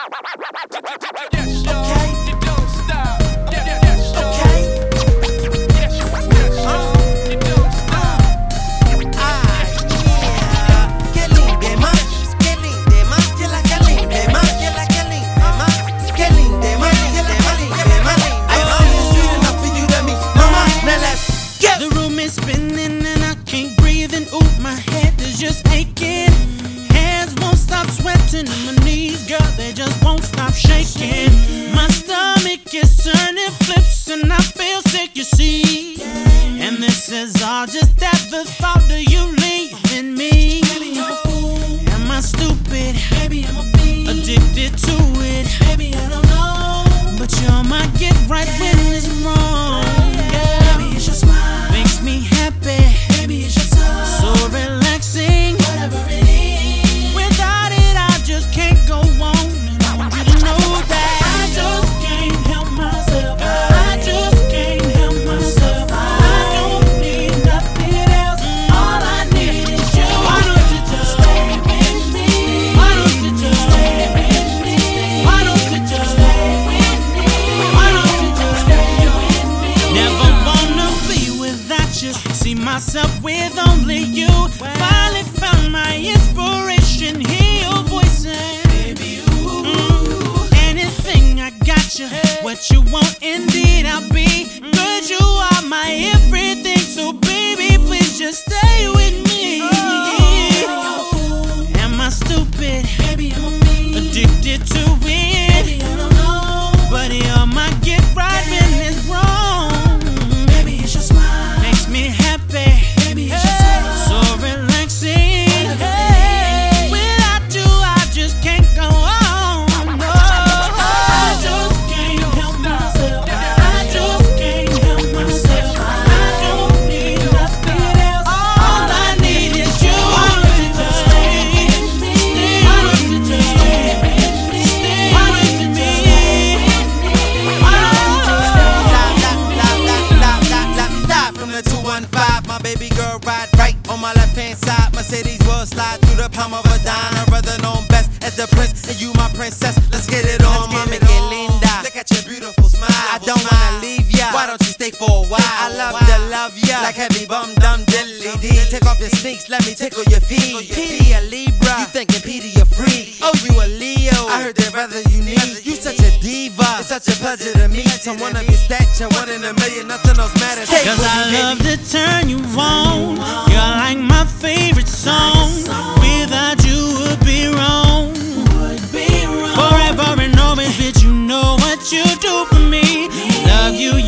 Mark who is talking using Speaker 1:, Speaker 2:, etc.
Speaker 1: Yes, okay. You don't stop. Yes, okay. Yes, you don't stop.
Speaker 2: Yeah. Qué linda más, qué linda más, que la que linda más, que la que linda más, qué linda más, que la que linda más. I see it's sweet enough for you to me, mama. Now let's go.
Speaker 3: The room is spinning and I can't breathe, and ooh, my head is just aching. Hands won't stop sweating, and my knees, girl, they just won't stop shaking. My stomach is turning flips and I feel sick, you see. And this is all just at the thought of you leaving me. Am I stupid? Addicted to it? But you're my get right when it's wrong. Makes me happy, so relaxing. Without it, I just can't go on. And I want you to know that I just can't help myself. I just can't help myself. I don't need nothing else. All I need is you. Why don't you just stay with me? Why don't you just stay with me? Why don't you just stay with me? Why don't you just stay with me? Never wanna be without you. See myself with only you. Finally found my inspiration. Hear your voices. Baby, anything I got you. What you want, indeed I'll be. Good, you are my everything. So baby, please just stay with me. Am I stupid? Addicted to it? But you're my get right when it's wrong. Makes me happy, so relaxing. Without you, I just can't go on. No, I just can't help myself. I just can't help myself. I don't need nothing else. All I need is you. Why don't you just stay with me? Why don't you just stay with me? Why don't you just stay with me? Why don't you just stay
Speaker 2: From the 215, my baby girl ride right on my left hand side. Mercedes will slide through the palm of a dime. I'd rather known best as the prince, and you my princess. Let's get it on, mami, que linda. Look at your beautiful smile. I don't wanna leave ya. Why don't you stay for a while? I love to love ya, like heavy bum dum dilly dee. Take off your sneaks, let me tickle your feet. P a Libra, you thinking P to your free. Oh, you a Leo, I heard that brother you need. You such a diva, it's such a pleasure to meet someone of your stature, one in a million, nothing else matters.
Speaker 3: Cause I love to turn you on. You're like my favorite song. Without you would be wrong. Forever and always, bitch, you know what you do for me. Love you,